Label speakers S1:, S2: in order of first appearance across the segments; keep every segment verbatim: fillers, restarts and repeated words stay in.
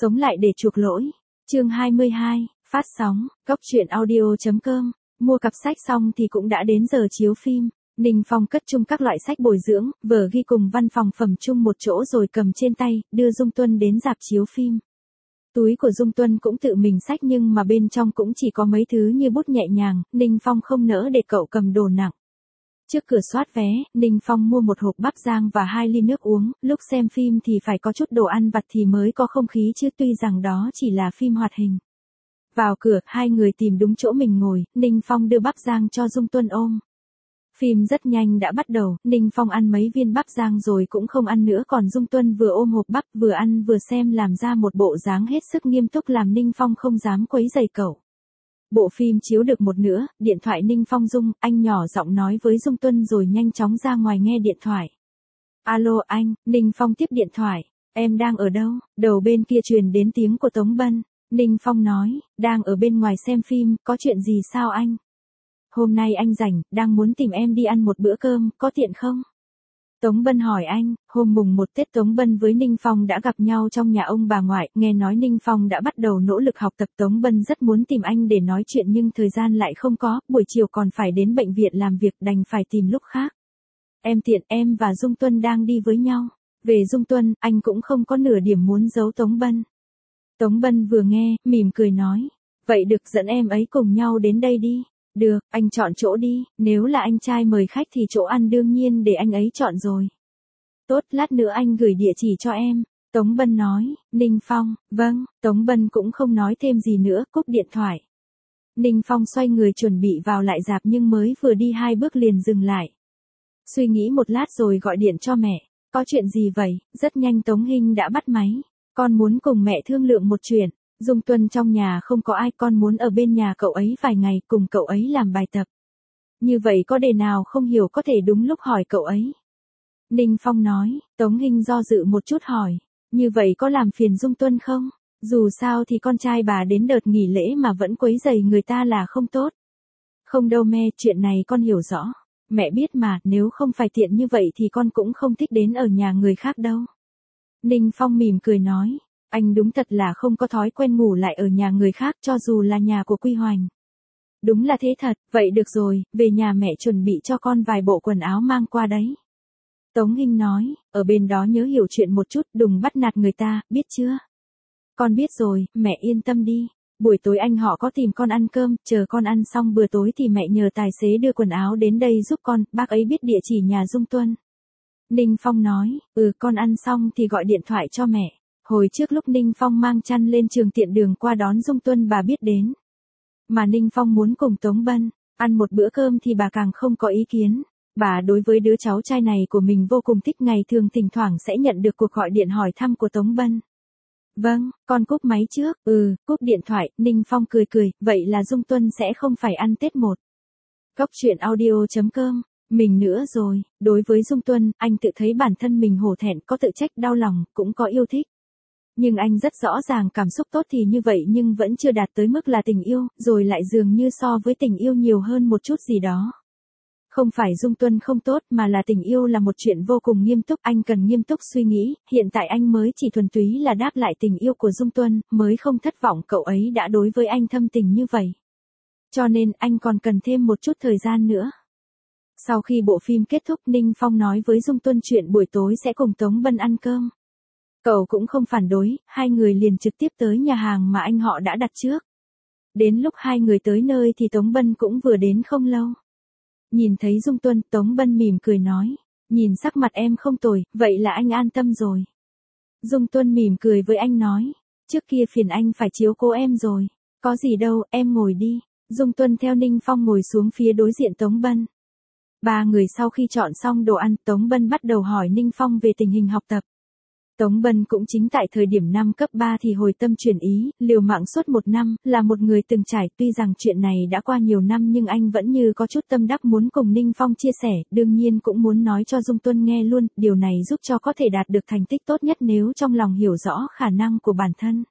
S1: Sống lại để chuộc lỗi. Chương hai mươi hai, phát sóng, Cốc Truyện Audio chấm com. Mua cặp sách xong thì cũng đã đến giờ chiếu phim. Ninh Phong cất chung các loại sách bồi dưỡng, vở ghi cùng văn phòng phẩm chung một chỗ rồi cầm trên tay, đưa Dung Tuân đến rạp chiếu phim. Túi của Dung Tuân cũng tự mình xách nhưng mà bên trong cũng chỉ có mấy thứ như bút nhẹ nhàng, Ninh Phong không nỡ để cậu cầm đồ nặng. Trước cửa soát vé, Ninh Phong mua một hộp bắp rang và hai ly nước uống, lúc xem phim thì phải có chút đồ ăn vặt thì mới có không khí chứ tuy rằng đó chỉ là phim hoạt hình. Vào cửa, hai người tìm đúng chỗ mình ngồi, Ninh Phong đưa bắp rang cho Dung Tuân ôm. Phim rất nhanh đã bắt đầu, Ninh Phong ăn mấy viên bắp rang rồi cũng không ăn nữa còn Dung Tuân vừa ôm hộp bắp vừa ăn vừa xem làm ra một bộ dáng hết sức nghiêm túc làm Ninh Phong không dám quấy rầy cậu. Bộ phim chiếu được một nửa, điện thoại Ninh Phong rung, anh nhỏ giọng nói với Dung Tuân rồi nhanh chóng ra ngoài nghe điện thoại. Alo anh, Ninh Phong tiếp điện thoại, em đang ở đâu? Đầu bên kia truyền đến tiếng của Tống Bân. Ninh Phong nói, đang ở bên ngoài xem phim, có chuyện gì sao anh? Hôm nay anh rảnh, đang muốn tìm em đi ăn một bữa cơm, có tiện không? Tống Bân hỏi anh, hôm mùng một Tết Tống Bân với Ninh Phong đã gặp nhau trong nhà ông bà ngoại, nghe nói Ninh Phong đã bắt đầu nỗ lực học tập Tống Bân rất muốn tìm anh để nói chuyện nhưng thời gian lại không có, buổi chiều còn phải đến bệnh viện làm việc đành phải tìm lúc khác. Em tiện em và Dung Tuân đang đi với nhau. Về Dung Tuân, anh cũng không có nửa điểm muốn giấu Tống Bân. Tống Bân vừa nghe, mỉm cười nói, vậy được dẫn em ấy cùng nhau đến đây đi. Được, anh chọn chỗ đi, nếu là anh trai mời khách thì chỗ ăn đương nhiên để anh ấy chọn rồi. Tốt, lát nữa anh gửi địa chỉ cho em. Tống Bân nói, Ninh Phong, vâng, Tống Bân cũng không nói thêm gì nữa, cúp điện thoại. Ninh Phong xoay người chuẩn bị vào lại rạp nhưng mới vừa đi hai bước liền dừng lại. Suy nghĩ một lát rồi gọi điện cho mẹ, có chuyện gì vậy, rất nhanh Tống Hinh đã bắt máy, con muốn cùng mẹ thương lượng một chuyện. Dung Tuân trong nhà không có ai con muốn ở bên nhà cậu ấy vài ngày cùng cậu ấy làm bài tập. Như vậy có đề nào không hiểu có thể đúng lúc hỏi cậu ấy. Ninh Phong nói, Tống Hinh do dự một chút hỏi, như vậy có làm phiền Dung Tuân không? Dù sao thì con trai bà đến đợt nghỉ lễ mà vẫn quấy rầy người ta là không tốt. Không đâu mẹ, chuyện này con hiểu rõ. Mẹ biết mà, nếu không phải tiện như vậy thì con cũng không thích đến ở nhà người khác đâu. Ninh Phong mỉm cười nói. Anh đúng thật là không có thói quen ngủ lại ở nhà người khác cho dù là nhà của Quy Hoành. Đúng là thế thật, vậy được rồi, về nhà mẹ chuẩn bị cho con vài bộ quần áo mang qua đấy. Tống Hinh nói, ở bên đó nhớ hiểu chuyện một chút, đừng bắt nạt người ta, biết chưa? Con biết rồi, mẹ yên tâm đi. Buổi tối anh họ có tìm con ăn cơm, chờ con ăn xong bữa tối thì mẹ nhờ tài xế đưa quần áo đến đây giúp con, bác ấy biết địa chỉ nhà Dung Tuân. Ninh Phong nói, ừ con ăn xong thì gọi điện thoại cho mẹ. Hồi trước lúc Ninh Phong mang chăn lên trường tiện đường qua đón Dung Tuân bà biết đến. Mà Ninh Phong muốn cùng Tống Bân ăn một bữa cơm thì bà càng không có ý kiến. Bà đối với đứa cháu trai này của mình vô cùng thích ngày thường thỉnh thoảng sẽ nhận được cuộc gọi điện hỏi thăm của Tống Bân. Vâng, con cúp máy trước, ừ, cúp điện thoại, Ninh Phong cười cười, vậy là Dung Tuân sẽ không phải ăn Tết một. Cốc Truyện Audio chấm com. Mình nữa rồi, đối với Dung Tuân, anh tự thấy bản thân mình hổ thẹn, có tự trách đau lòng, cũng có yêu thích. Nhưng anh rất rõ ràng cảm xúc tốt thì như vậy nhưng vẫn chưa đạt tới mức là tình yêu, rồi lại dường như so với tình yêu nhiều hơn một chút gì đó. Không phải Dung Tuân không tốt mà là tình yêu là một chuyện vô cùng nghiêm túc, anh cần nghiêm túc suy nghĩ, hiện tại anh mới chỉ thuần túy là đáp lại tình yêu của Dung Tuân, mới không thất vọng cậu ấy đã đối với anh thâm tình như vậy. Cho nên anh còn cần thêm một chút thời gian nữa. Sau khi bộ phim kết thúc Ninh Phong nói với Dung Tuân chuyện buổi tối sẽ cùng Tống Bân ăn cơm. Cậu cũng không phản đối, hai người liền trực tiếp tới nhà hàng mà anh họ đã đặt trước. Đến lúc hai người tới nơi thì Tống Bân cũng vừa đến không lâu. Nhìn thấy Dung Tuân, Tống Bân mỉm cười nói, nhìn sắc mặt em không tồi, vậy là anh an tâm rồi. Dung Tuân mỉm cười với anh nói, trước kia phiền anh phải chiếu cố em rồi, có gì đâu, em ngồi đi. Dung Tuân theo Ninh Phong ngồi xuống phía đối diện Tống Bân. Ba người sau khi chọn xong đồ ăn, Tống Bân bắt đầu hỏi Ninh Phong về tình hình học tập. Tống Bân cũng chính tại thời điểm năm cấp ba thì hồi tâm chuyển ý, liều mạng suốt một năm, là một người từng trải, tuy rằng chuyện này đã qua nhiều năm nhưng anh vẫn như có chút tâm đắc muốn cùng Ninh Phong chia sẻ, đương nhiên cũng muốn nói cho Dung Tuân nghe luôn, điều này giúp cho có thể đạt được thành tích tốt nhất nếu trong lòng hiểu rõ khả năng của bản thân.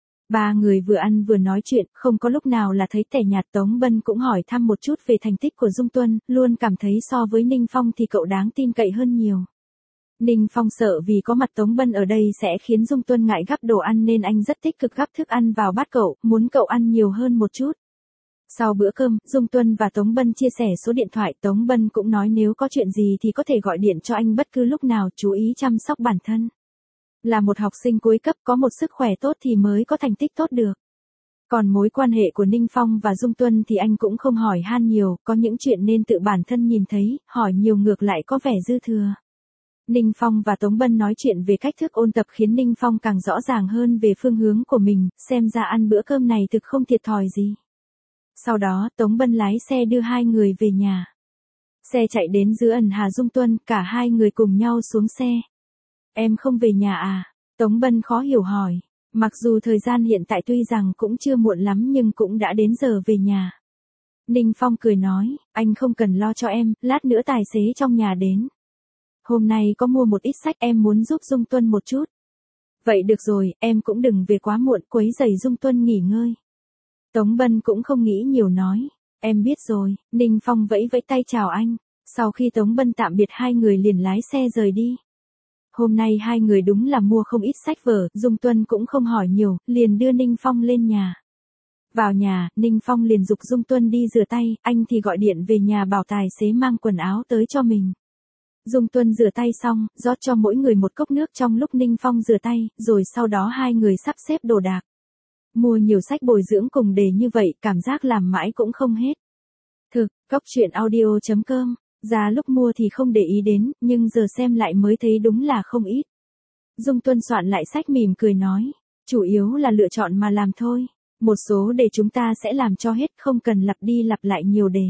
S1: Ba người vừa ăn vừa nói chuyện, không có lúc nào là thấy tẻ nhạt. Tống Bân cũng hỏi thăm một chút về thành tích của Dung Tuân, luôn cảm thấy so với Ninh Phong thì cậu đáng tin cậy hơn nhiều. Ninh Phong sợ vì có mặt Tống Bân ở đây sẽ khiến Dung Tuân ngại gắp đồ ăn nên anh rất tích cực gắp thức ăn vào bát cậu, muốn cậu ăn nhiều hơn một chút. Sau bữa cơm, Dung Tuân và Tống Bân chia sẻ số điện thoại, Tống Bân cũng nói nếu có chuyện gì thì có thể gọi điện cho anh bất cứ lúc nào, chú ý chăm sóc bản thân. Là một học sinh cuối cấp có một sức khỏe tốt thì mới có thành tích tốt được. Còn mối quan hệ của Ninh Phong và Dung Tuân thì anh cũng không hỏi han nhiều, có những chuyện nên tự bản thân nhìn thấy, hỏi nhiều ngược lại có vẻ dư thừa. Ninh Phong và Tống Bân nói chuyện về cách thức ôn tập khiến Ninh Phong càng rõ ràng hơn về phương hướng của mình, xem ra ăn bữa cơm này thực không thiệt thòi gì. Sau đó Tống Bân lái xe đưa hai người về nhà. Xe chạy đến giữa ẩn Hà Dung Tuân, cả hai người cùng nhau xuống xe. Em không về nhà à? Tống Bân khó hiểu hỏi. Mặc dù thời gian hiện tại tuy rằng cũng chưa muộn lắm nhưng cũng đã đến giờ về nhà. Ninh Phong cười nói, anh không cần lo cho em, lát nữa tài xế trong nhà đến. Hôm nay có mua một ít sách em muốn giúp Dung Tuân một chút. Vậy được rồi, em cũng đừng về quá muộn quấy rầy Dung Tuân nghỉ ngơi. Tống Bân cũng không nghĩ nhiều nói, em biết rồi. Ninh Phong vẫy vẫy tay chào anh. Sau khi Tống Bân tạm biệt hai người liền lái xe rời đi. Hôm nay hai người đúng là mua không ít sách vở, Dung Tuân cũng không hỏi nhiều, liền đưa Ninh Phong lên nhà. Vào nhà, Ninh Phong liền giục Dung Tuân đi rửa tay, anh thì gọi điện về nhà bảo tài xế mang quần áo tới cho mình. Dung Tuân rửa tay xong, rót cho mỗi người một cốc nước trong lúc Ninh Phong rửa tay, rồi sau đó hai người sắp xếp đồ đạc. Mua nhiều sách bồi dưỡng cùng đề như vậy, cảm giác làm mãi cũng không hết. Thực, Cóc Truyện Audio chấm com, giá lúc mua thì không để ý đến, nhưng giờ xem lại mới thấy đúng là không ít. Dung Tuân soạn lại sách mỉm cười nói, chủ yếu là lựa chọn mà làm thôi. Một số đề chúng ta sẽ làm cho hết, không cần lặp đi lặp lại nhiều đề.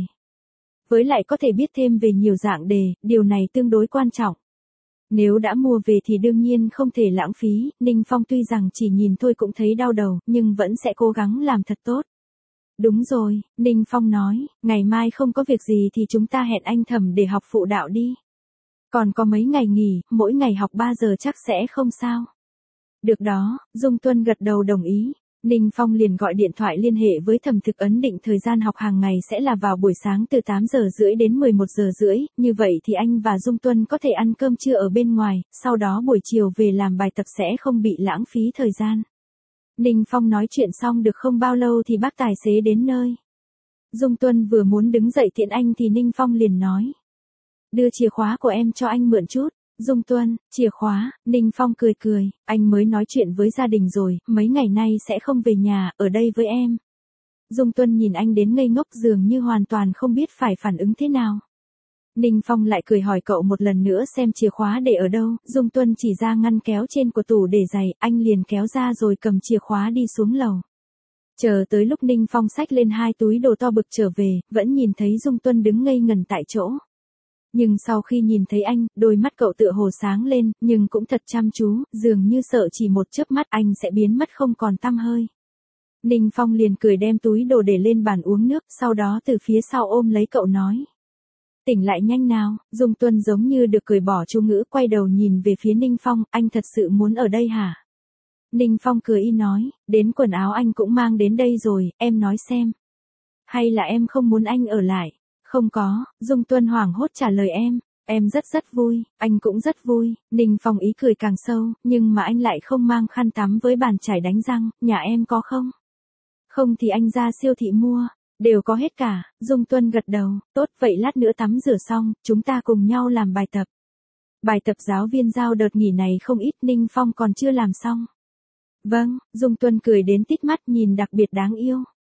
S1: Với lại có thể biết thêm về nhiều dạng đề, điều này tương đối quan trọng. Nếu đã mua về thì đương nhiên không thể lãng phí, Ninh Phong tuy rằng chỉ nhìn thôi cũng thấy đau đầu, nhưng vẫn sẽ cố gắng làm thật tốt. Đúng rồi, Ninh Phong nói, ngày mai không có việc gì thì chúng ta hẹn anh Thẩm để học phụ đạo đi. Còn có mấy ngày nghỉ, mỗi ngày học ba giờ chắc sẽ không sao. Được đó, Dung Tuân gật đầu đồng ý. Ninh Phong liền gọi điện thoại liên hệ với Thẩm Thực ấn định thời gian học hàng ngày sẽ là vào buổi sáng từ tám giờ rưỡi đến mười một giờ rưỡi, như vậy thì anh và Dung Tuân có thể ăn cơm trưa ở bên ngoài, sau đó buổi chiều về làm bài tập sẽ không bị lãng phí thời gian. Ninh Phong nói chuyện xong được không bao lâu thì bác tài xế đến nơi. Dung Tuân vừa muốn đứng dậy tiễn anh thì Ninh Phong liền nói. Đưa chìa khóa của em cho anh mượn chút. Dung Tuân, chìa khóa, Ninh Phong cười cười, anh mới nói chuyện với gia đình rồi, mấy ngày nay sẽ không về nhà, ở đây với em. Dung Tuân nhìn anh đến ngây ngốc dường như hoàn toàn không biết phải phản ứng thế nào. Ninh Phong lại cười hỏi cậu một lần nữa xem chìa khóa để ở đâu, Dung Tuân chỉ ra ngăn kéo trên của tủ để giày, anh liền kéo ra rồi cầm chìa khóa đi xuống lầu. Chờ tới lúc Ninh Phong xách lên hai túi đồ to bực trở về, vẫn nhìn thấy Dung Tuân đứng ngây ngẩn tại chỗ. Nhưng sau khi nhìn thấy anh, đôi mắt cậu tựa hồ sáng lên, nhưng cũng thật chăm chú, dường như sợ chỉ một chớp mắt anh sẽ biến mất không còn tăm hơi. Ninh Phong liền cười đem túi đồ để lên bàn uống nước, sau đó từ phía sau ôm lấy cậu nói. Tỉnh lại nhanh nào, Dung Tuân giống như được cười bỏ chú ngữ, quay đầu nhìn về phía Ninh Phong, anh thật sự muốn ở đây hả? Ninh Phong cười y nói, đến quần áo anh cũng mang đến đây rồi, em nói xem. Hay là em không muốn anh ở lại? Không có, Dung Tuân hoảng hốt trả lời em, em rất rất vui, anh cũng rất vui. Ninh Phong ý cười càng sâu, nhưng mà anh lại không mang khăn tắm với bàn chải đánh răng, nhà em có không? Không thì anh ra siêu thị mua, đều có hết cả. Dung Tuân gật đầu, tốt vậy lát nữa tắm rửa xong, chúng ta cùng nhau làm bài tập. Bài tập giáo viên giao đợt nghỉ này không ít, Ninh Phong còn chưa làm xong. Vâng, Dung Tuân cười đến tít mắt nhìn đặc biệt đáng yêu.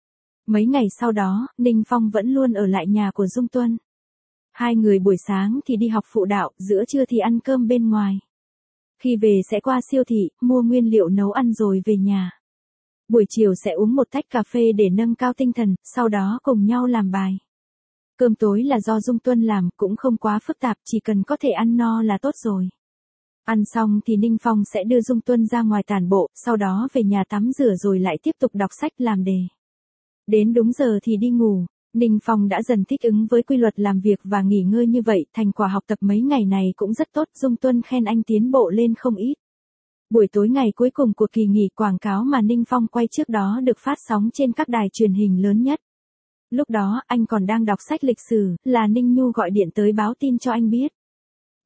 S1: Mấy ngày sau đó, Ninh Phong vẫn luôn ở lại nhà của Dung Tuân. Hai người buổi sáng thì đi học phụ đạo, giữa trưa thì ăn cơm bên ngoài. Khi về sẽ qua siêu thị, mua nguyên liệu nấu ăn rồi về nhà. Buổi chiều sẽ uống một tách cà phê để nâng cao tinh thần, sau đó cùng nhau làm bài. Cơm tối là do Dung Tuân làm, cũng không quá phức tạp, chỉ cần có thể ăn no là tốt rồi. Ăn xong thì Ninh Phong sẽ đưa Dung Tuân ra ngoài tản bộ, sau đó về nhà tắm rửa rồi lại tiếp tục đọc sách làm đề. Đến đúng giờ thì đi ngủ. Ninh Phong đã dần thích ứng với quy luật làm việc và nghỉ ngơi như vậy, thành quả học tập mấy ngày này cũng rất tốt, Dung Tuân khen anh tiến bộ lên không ít. Buổi tối ngày cuối cùng của kỳ nghỉ, quảng cáo mà Ninh Phong quay trước đó được phát sóng trên các đài truyền hình lớn nhất. Lúc đó, anh còn đang đọc sách lịch sử, là Ninh Nhu gọi điện tới báo tin cho anh biết.